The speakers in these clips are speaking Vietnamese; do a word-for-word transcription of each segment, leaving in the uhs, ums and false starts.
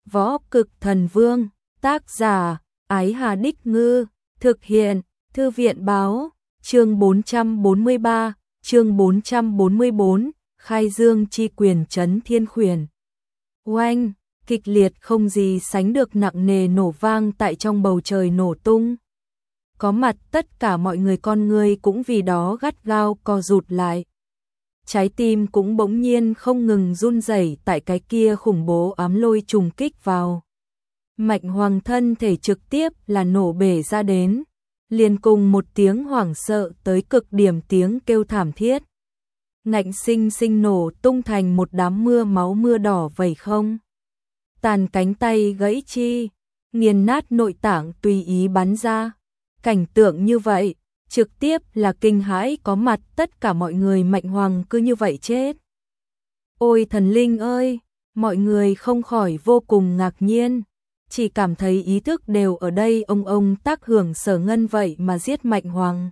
Võ Cực Thần Vương, tác giả, Ái Hà Đích Ngư, thực hiện, Thư viện báo, chương bốn trăm bốn mươi ba, chương bốn trăm bốn mươi bốn, khai dương chi quyền trấn thiên khuyển. Oanh, kịch liệt không gì sánh được nặng nề nổ vang tại trong bầu trời nổ tung. Có mặt tất cả mọi người con người cũng vì đó gắt gao co rụt lại. Trái tim cũng bỗng nhiên không ngừng run rẩy tại cái kia khủng bố ám lôi trùng kích vào. Mạnh Hoàng thân thể trực tiếp là nổ bể ra đến, liền cùng một tiếng hoảng sợ tới cực điểm tiếng kêu thảm thiết. Ngạnh sinh sinh nổ tung thành một đám mưa máu mưa đỏ vẩy không. Tàn cánh tay gãy chi, nghiền nát nội tạng tùy ý bắn ra. Cảnh tượng như vậy, trực tiếp là kinh hãi có mặt tất cả mọi người. Mạnh Hoàng cứ như vậy chết. Ôi thần linh ơi, mọi người không khỏi vô cùng ngạc nhiên, chỉ cảm thấy ý thức đều ở đây ông ông tác hưởng Sở Ngân vậy mà giết Mạnh Hoàng.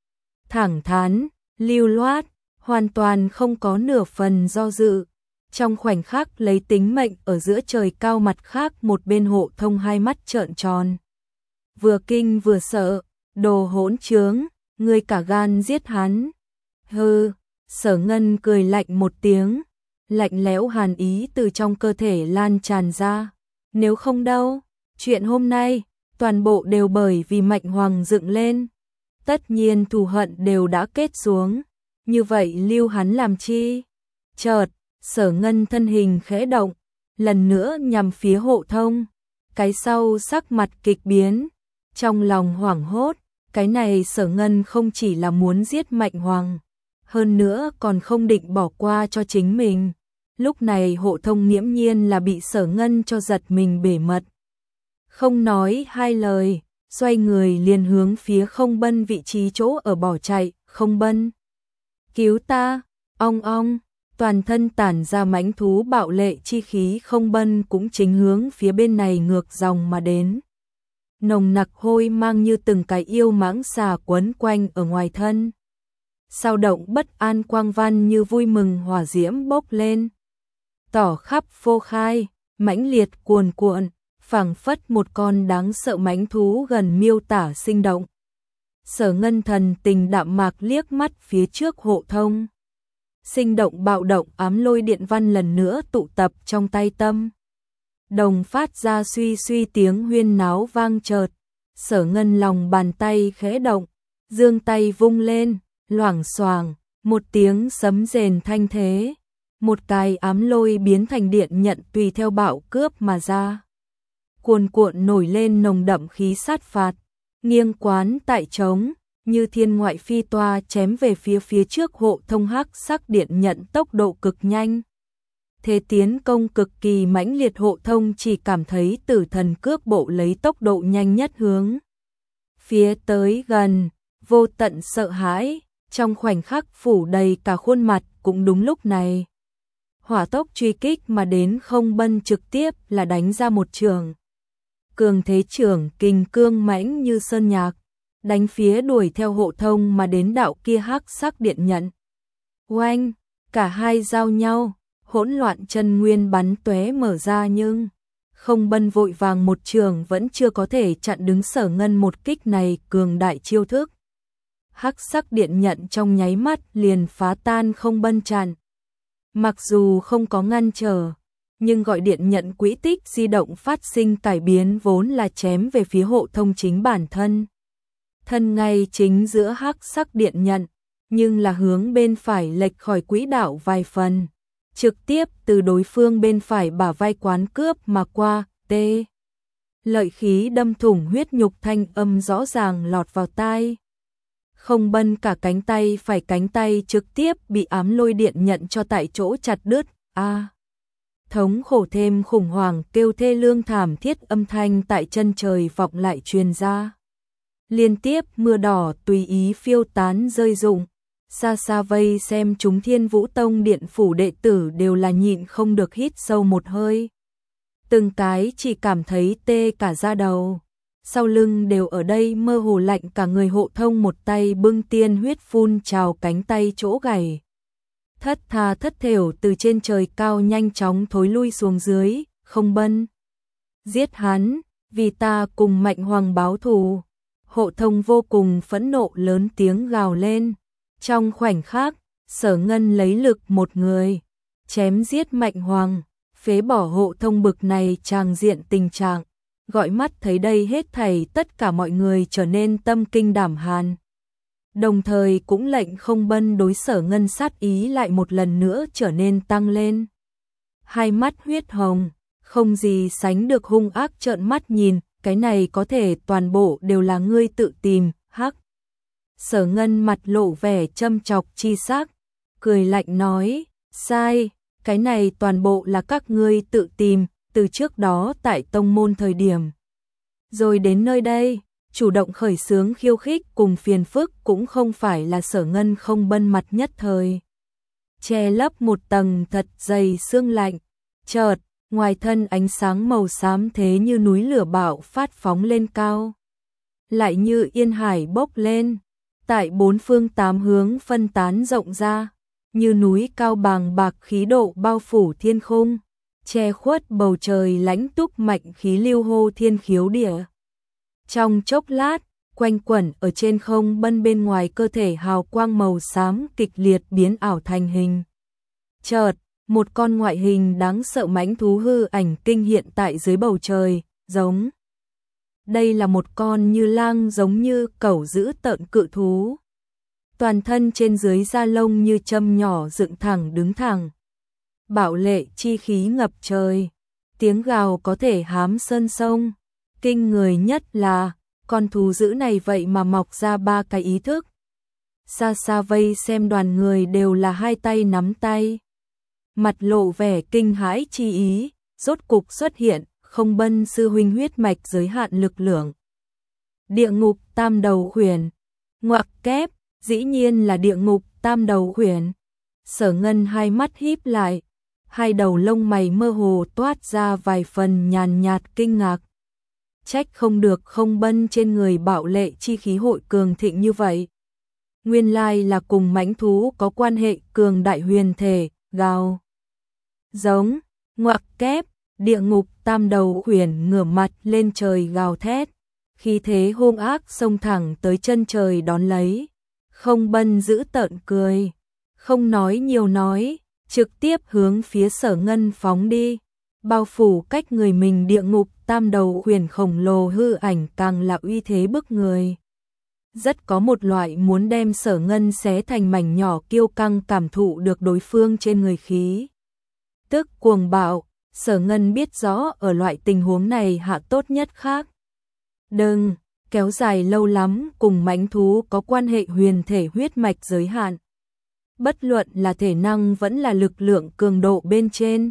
Thẳng thắn, lưu loát, hoàn toàn không có nửa phần do dự. Trong khoảnh khắc lấy tính mệnh ở giữa trời cao, mặt khác một bên Hộ Thông hai mắt trợn tròn. Vừa kinh vừa sợ, đồ hỗn trướng, ngươi cả gan giết hắn. Hừ, Sở Ngân cười lạnh một tiếng, lạnh lẽo hàn ý từ trong cơ thể lan tràn ra. Nếu không đâu, chuyện hôm nay, toàn bộ đều bởi vì Mạnh Hoàng dựng lên. Tất nhiên thù hận đều đã kết xuống, như vậy lưu hắn làm chi? Chợt, Sở Ngân thân hình khẽ động, lần nữa nhằm phía Hộ Thông. Cái sau sắc mặt kịch biến, trong lòng hoảng hốt, cái này Sở Ngân không chỉ là muốn giết Mạnh Hoàng, hơn nữa còn không định bỏ qua cho chính mình. Lúc này Hộ Thông nghiễm nhiên là bị Sở Ngân cho giật mình bể mật. Không nói hai lời, xoay người liền hướng phía Không Bân vị trí chỗ ở bỏ chạy. Không Bân, cứu ta, ong ong, toàn thân tản ra mãnh thú bạo lệ chi khí. Không Bân cũng chính hướng phía bên này ngược dòng mà đến. Nồng nặc hôi mang như từng cái yêu mãng xà quấn quanh ở ngoài thân. Sao động bất an quang văn như vui mừng hỏa diễm bốc lên. Tỏ khắp phô khai, mãnh liệt cuồn cuộn, phảng phất một con đáng sợ mãnh thú gần miêu tả sinh động. Sở Ngân thần tình đạm mạc liếc mắt phía trước Hộ Thông. Sinh động bạo động ám lôi điện văn lần nữa tụ tập trong tay tâm. Đồng phát ra suy suy tiếng huyên náo vang chợt. Sở Ngân lòng bàn tay khẽ động, giương tay vung lên, loảng xoảng, một tiếng sấm rền thanh thế. Một cái ám lôi biến thành điện nhận tùy theo bạo cướp mà ra. Cuồn cuộn nổi lên nồng đậm khí sát phạt, nghiêng quán tại trống, như thiên ngoại phi toa chém về phía phía trước Hộ Thông. Hắc sắc điện nhận tốc độ cực nhanh. Thế tiến công cực kỳ mãnh liệt. Hộ Thông chỉ cảm thấy tử thần cước bộ lấy tốc độ nhanh nhất hướng phía tới gần, vô tận sợ hãi, trong khoảnh khắc phủ đầy cả khuôn mặt. Cũng đúng lúc này, hỏa tốc truy kích mà đến Không Bân trực tiếp là đánh ra một trường. Cường thế trưởng kình cương mãnh như sơn nhạc, đánh phía đuổi theo Hộ Thông mà đến đạo kia hắc sắc điện nhận. Oanh, cả hai giao nhau, hỗn loạn chân nguyên bắn tóe mở ra, nhưng Không Bân vội vàng một trường vẫn chưa có thể chặn đứng Sở Ngân một kích này cường đại chiêu thức. Hắc sắc điện nhận trong nháy mắt liền phá tan Không Bân chặn. Mặc dù không có ngăn trở, nhưng gọi điện nhận quỹ tích di động phát sinh cải biến, vốn là chém về phía Hộ Thông chính bản thân. Thân ngay chính giữa hắc sắc điện nhận, nhưng là hướng bên phải lệch khỏi quỹ đạo vài phần, trực tiếp từ đối phương bên phải bả vai quán cướp mà qua. Tê, lợi khí đâm thủng huyết nhục, thanh âm rõ ràng lọt vào tai. Không Bân cả cánh tay phải cánh tay trực tiếp bị ám lôi điện nhận cho tại chỗ chặt đứt. A, à, thống khổ thêm khủng hoảng kêu thê lương thảm thiết âm thanh tại chân trời vọng lại truyền ra. Liên tiếp mưa đỏ tùy ý phiêu tán rơi rụng. Xa xa vây xem chúng Thiên Vũ Tông điện phủ đệ tử đều là nhịn không được hít sâu một hơi. Từng cái chỉ cảm thấy tê cả da đầu. Sau lưng đều ở đây mơ hồ lạnh cả người. Hộ Thông một tay bưng tiên huyết phun trào cánh tay chỗ gầy. Thất tha thất thểu từ trên trời cao nhanh chóng thối lui xuống dưới. Không Bân giết hắn, vì ta cùng Mạnh Hoàng báo thù. Hộ Thông vô cùng phẫn nộ lớn tiếng gào lên. Trong khoảnh khắc, Sở Ngân lấy lực một người, chém giết Mạnh Hoàng, phế bỏ Hộ Thông bực này tràng diện tình trạng, gọi mắt thấy đây hết thảy tất cả mọi người trở nên tâm kinh đảm hàn. Đồng thời cũng lệnh Không Bân đối Sở Ngân sát ý lại một lần nữa trở nên tăng lên. Hai mắt huyết hồng, không gì sánh được hung ác trợn mắt nhìn, cái này có thể toàn bộ đều là ngươi tự tìm, hắc. Sở Ngân mặt lộ vẻ châm chọc chi sắc, cười lạnh nói, sai, cái này toàn bộ là các ngươi tự tìm, từ trước đó tại tông môn thời điểm. Rồi đến nơi đây, chủ động khởi xướng khiêu khích cùng phiền phức cũng không phải là Sở Ngân Không Bân mặt nhất thời. Che lấp một tầng thật dày sương lạnh, chợt, ngoài thân ánh sáng màu xám thế như núi lửa bạo phát phóng lên cao. Lại như yên hải bốc lên, tại bốn phương tám hướng phân tán rộng ra, như núi cao bàng bạc khí độ bao phủ thiên khung, che khuất bầu trời lãnh túc mạnh khí lưu hô thiên khiếu địa. Trong chốc lát, quanh quẩn ở trên Không Bân bên ngoài cơ thể hào quang màu xám kịch liệt biến ảo thành hình. Chợt, một con ngoại hình đáng sợ mãnh thú hư ảnh kinh hiện tại dưới bầu trời, giống. Đây là một con như lang giống như cẩu dữ tợn cự thú. Toàn thân trên dưới da lông như châm nhỏ dựng thẳng đứng thẳng. Bạo lệ chi khí ngập trời, tiếng gào có thể hám sơn sông. Kinh người nhất là, con thú dữ này vậy mà mọc ra ba cái ý thức. Xa xa vây xem đoàn người đều là hai tay nắm tay. Mặt lộ vẻ kinh hãi chi ý, rốt cục xuất hiện, Không Bân sư huynh huyết mạch giới hạn lực lượng. Địa ngục tam đầu khuyển, ngoặc kép, dĩ nhiên là địa ngục tam đầu khuyển. Sở Ngân hai mắt híp lại, hai đầu lông mày mơ hồ toát ra vài phần nhàn nhạt kinh ngạc. Trách không được Không Bân trên người bạo lệ chi khí hội cường thịnh như vậy. Nguyên lai là cùng mãnh thú có quan hệ cường đại huyền thể, gào. Giống, ngoặc kép, địa ngục tam đầu khuyển ngửa mặt lên trời gào thét, khí thế hung ác xông thẳng tới chân trời đón lấy. Không Bân giữ tợn cười, không nói nhiều nói, trực tiếp hướng phía Sở Ngân phóng đi, bao phủ cách người mình địa ngục tam đầu khuyển khổng lồ hư ảnh càng là uy thế bức người. Rất có một loại muốn đem Sở Ngân xé thành mảnh nhỏ kiêu căng cảm thụ được đối phương trên người khí. Tức cuồng bạo, Sở Ngân biết rõ ở loại tình huống này hạ tốt nhất khác. Đừng, kéo dài lâu lắm cùng mãnh thú có quan hệ huyền thể huyết mạch giới hạn. Bất luận là thể năng vẫn là lực lượng cường độ bên trên.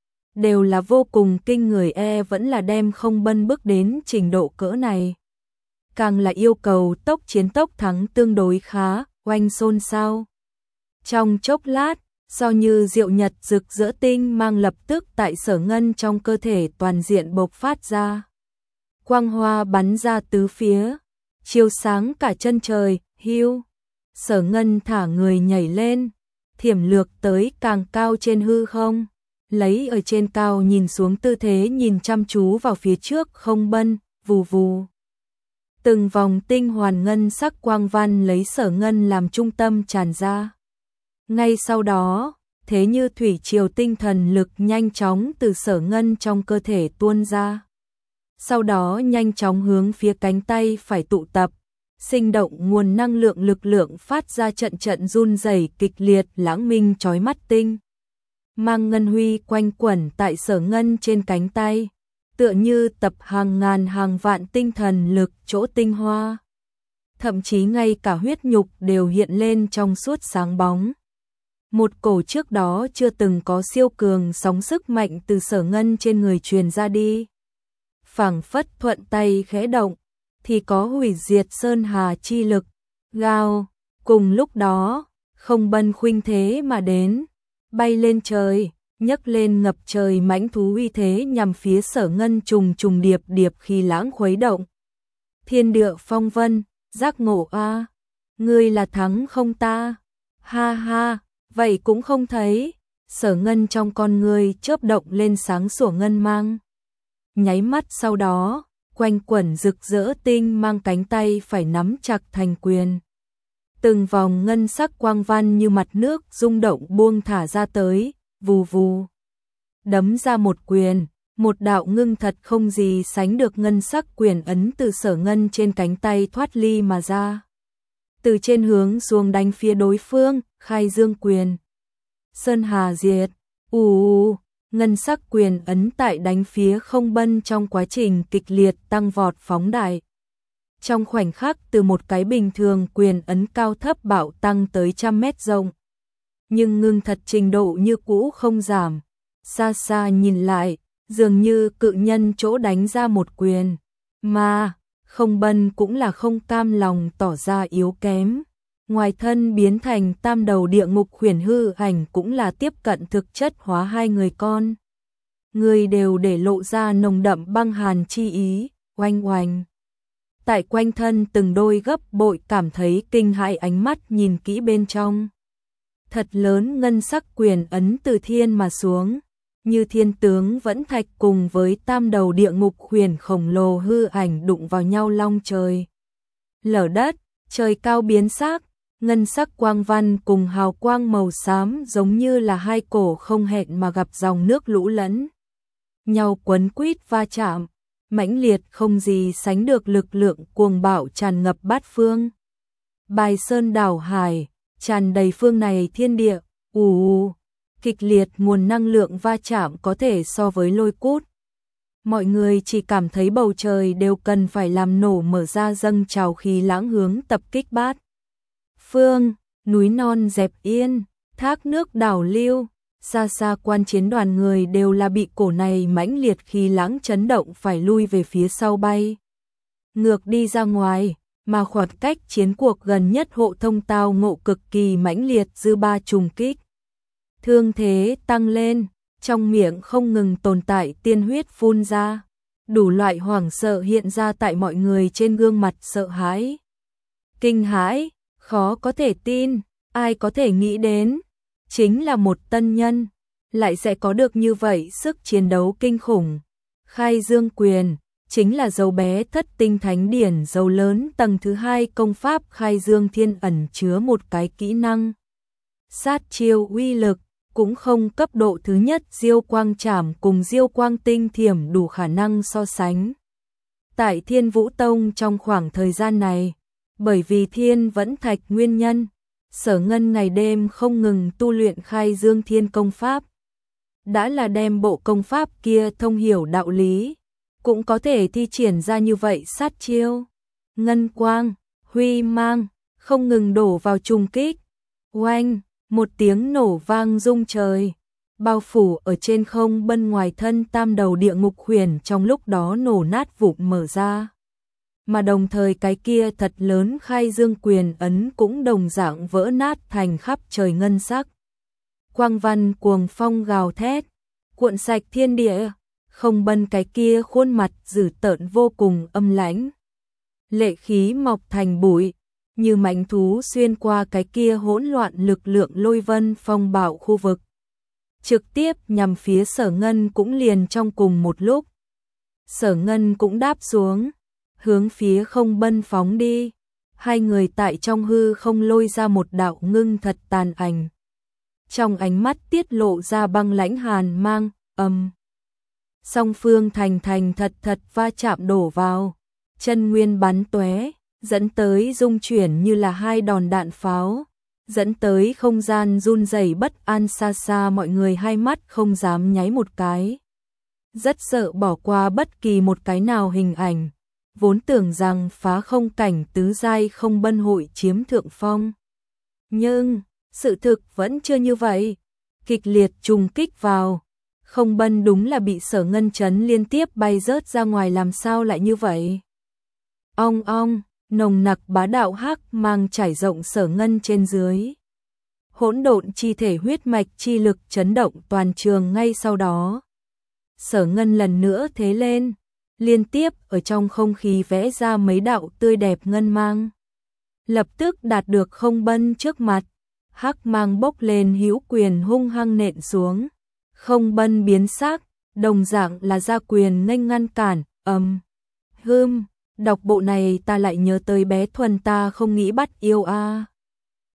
Đều là vô cùng kinh người e vẫn là đem Không Bân bước đến trình độ cỡ này. Càng là yêu cầu tốc chiến tốc thắng tương đối khá, oanh xôn xao. Trong chốc lát, do như diệu nhật rực rỡ tinh mang lập tức tại Sở Ngân trong cơ thể toàn diện bộc phát ra. Quang hoa bắn ra tứ phía, chiếu sáng cả chân trời, hiu. Sở Ngân thả người nhảy lên, thiểm lược tới càng cao trên hư không, lấy ở trên cao nhìn xuống tư thế nhìn chăm chú vào phía trước Không Bân, vù vù. Từng vòng tinh hoàn ngân sắc quang văn lấy Sở Ngân làm trung tâm tràn ra. Ngay sau đó, thế như thủy triều tinh thần lực nhanh chóng từ Sở Ngân trong cơ thể tuôn ra. Sau đó nhanh chóng hướng phía cánh tay phải tụ tập, sinh động nguồn năng lượng lực lượng phát ra trận trận run rẩy kịch liệt lãng minh chói mắt tinh. Mang ngân huy quanh quẩn tại Sở Ngân trên cánh tay, tựa như tập hàng ngàn hàng vạn tinh thần lực chỗ tinh hoa. Thậm chí ngay cả huyết nhục đều hiện lên trong suốt sáng bóng. Một cổ trước đó chưa từng có siêu cường sóng sức mạnh từ Sở Ngân trên người truyền ra đi. Phảng phất thuận tay khẽ động, thì có hủy diệt sơn hà chi lực, gào. Cùng lúc đó, Không Bân khuynh thế mà đến, bay lên trời, nhấc lên ngập trời mãnh thú uy thế nhằm phía Sở Ngân trùng trùng điệp điệp khi lãng khuấy động. Thiên địa phong vân, giác ngộ a, ngươi là thắng không ta? Ha ha, vậy cũng không thấy. Sở Ngân trong con ngươi chớp động lên sáng sủa ngân mang. nháy mắt sau đó, quanh quẩn rực rỡ tinh mang cánh tay phải nắm chặt thành quyền. Từng vòng ngân sắc quang văn như mặt nước rung động buông thả ra tới, vù vù. Đấm ra một quyền, một đạo ngưng thật không gì sánh được ngân sắc quyền ấn từ Sở Ngân trên cánh tay thoát ly mà ra. Từ trên hướng xuống đánh phía đối phương, khai dương quyền. Sơn Hà diệt, ù ù, ngân sắc quyền ấn tại đánh phía Không Bân trong quá trình kịch liệt tăng vọt phóng đại. Trong khoảnh khắc từ một cái bình thường quyền ấn cao thấp bạo tăng tới trăm mét rộng. Nhưng ngưng thật trình độ như cũ không giảm. Xa xa nhìn lại, dường như cự nhân chỗ đánh ra một quyền. Mà, Không Bân cũng là không cam lòng tỏ ra yếu kém. Ngoài thân biến thành tam đầu địa ngục huyền hư ảnh cũng là tiếp cận thực chất hóa hai người con. Người đều để lộ ra nồng đậm băng hàn chi ý, oanh oanh. Tại quanh thân từng đôi gấp bội cảm thấy kinh hãi ánh mắt nhìn kỹ bên trong. Thật lớn ngân sắc quyền ấn từ thiên mà xuống, như thiên tướng vẫn thạch cùng với tam đầu địa ngục huyền khổng lồ hư ảnh đụng vào nhau long trời. Lở đất, trời cao biến sắc, ngân sắc quang văn cùng hào quang màu xám giống như là hai cổ không hẹn mà gặp dòng nước lũ lẫn. Nhau quấn quýt va chạm, mãnh liệt không gì sánh được lực lượng cuồng bạo tràn ngập bát phương. Bài sơn đảo hải, tràn đầy phương này thiên địa, ù ù, kịch liệt nguồn năng lượng va chạm có thể so với lôi cút. Mọi người chỉ cảm thấy bầu trời đều cần phải làm nổ mở ra dâng trào khí lãng hướng tập kích bát phương, núi non dẹp yên, thác nước đảo lưu. Xa xa quan chiến đoàn người đều là bị cổ này mãnh liệt khí lãng chấn động phải lui về phía sau bay. Ngược đi ra ngoài, mà khoảng cách chiến cuộc gần nhất hộ thông tao ngộ cực kỳ mãnh liệt dư ba trùng kích. Thương thế tăng lên, trong miệng không ngừng tồn tại tiên huyết phun ra. Đủ loại hoảng sợ hiện ra tại mọi người trên gương mặt sợ hãi. Kinh hãi, khó có thể tin, ai có thể nghĩ đến. Chính là một tân nhân, lại sẽ có được như vậy sức chiến đấu kinh khủng. Khai dương quyền, chính là dấu bé thất tinh thánh điển dấu lớn tầng thứ hai công pháp khai dương thiên ẩn chứa một cái kỹ năng. Sát chiêu uy lực, cũng không cấp độ thứ nhất diêu quang trảm cùng diêu quang tinh thiểm đủ khả năng so sánh. Tại Thiên Vũ Tông trong khoảng thời gian này, bởi vì thiên vẫn thạch nguyên nhân, Sở Ngân ngày đêm không ngừng tu luyện khai dương thiên công pháp. Đã là đem bộ công pháp kia thông hiểu đạo lý, cũng có thể thi triển ra như vậy sát chiêu. Ngân quang, huy mang, không ngừng đổ vào trùng kích. Oanh, một tiếng nổ vang rung trời, bao phủ ở trên không bân ngoài thân tam đầu địa ngục huyền trong lúc đó nổ nát vụn mở ra. Mà đồng thời cái kia thật lớn khai dương quyền ấn cũng đồng dạng vỡ nát thành khắp trời ngân sắc. Quang văn cuồng phong gào thét, cuộn sạch thiên địa, Không Bân cái kia khuôn mặt dữ tợn vô cùng âm lãnh. Lệ khí mọc thành bụi, như mãnh thú xuyên qua cái kia hỗn loạn lực lượng lôi vân phong bạo khu vực. Trực tiếp nhằm phía Sở Ngân cũng liền trong cùng một lúc. Sở Ngân cũng đáp xuống, hướng phía Không Bân phóng đi. Hai người tại trong hư không lôi ra một đạo ngưng thật tàn ảnh. Trong ánh mắt tiết lộ ra băng lãnh hàn mang, âm. Song phương thành thành thật thật va chạm đổ vào, chân nguyên bắn tóe, dẫn tới rung chuyển như là hai đòn đạn pháo, dẫn tới không gian run rẩy bất an xa xa mọi người hai mắt không dám nháy một cái. Rất sợ bỏ qua bất kỳ một cái nào hình ảnh, vốn tưởng rằng phá không cảnh tứ giai Không Bân hội chiếm thượng phong. Nhưng, sự thực vẫn chưa như vậy. Kịch liệt trùng kích vào, Không Bân đúng là bị Sở Ngân chấn liên tiếp bay rớt ra ngoài, làm sao lại như vậy? Ong ong, nồng nặc bá đạo hắc mang trải rộng Sở Ngân trên dưới. Hỗn độn chi thể huyết mạch chi lực chấn động toàn trường ngay sau đó. Sở Ngân lần nữa thế lên, liên tiếp ở trong không khí vẽ ra mấy đạo tươi đẹp ngân mang. Lập tức đạt được Không Bân trước mặt, hắc mang bốc lên hữu quyền hung hăng nện xuống. Không Bân biến sắc, đồng dạng là ra quyền nghênh ngăn cản, ầm. Hưm, đọc bộ này ta lại nhớ tới bé Thuần ta không nghĩ bắt yêu a.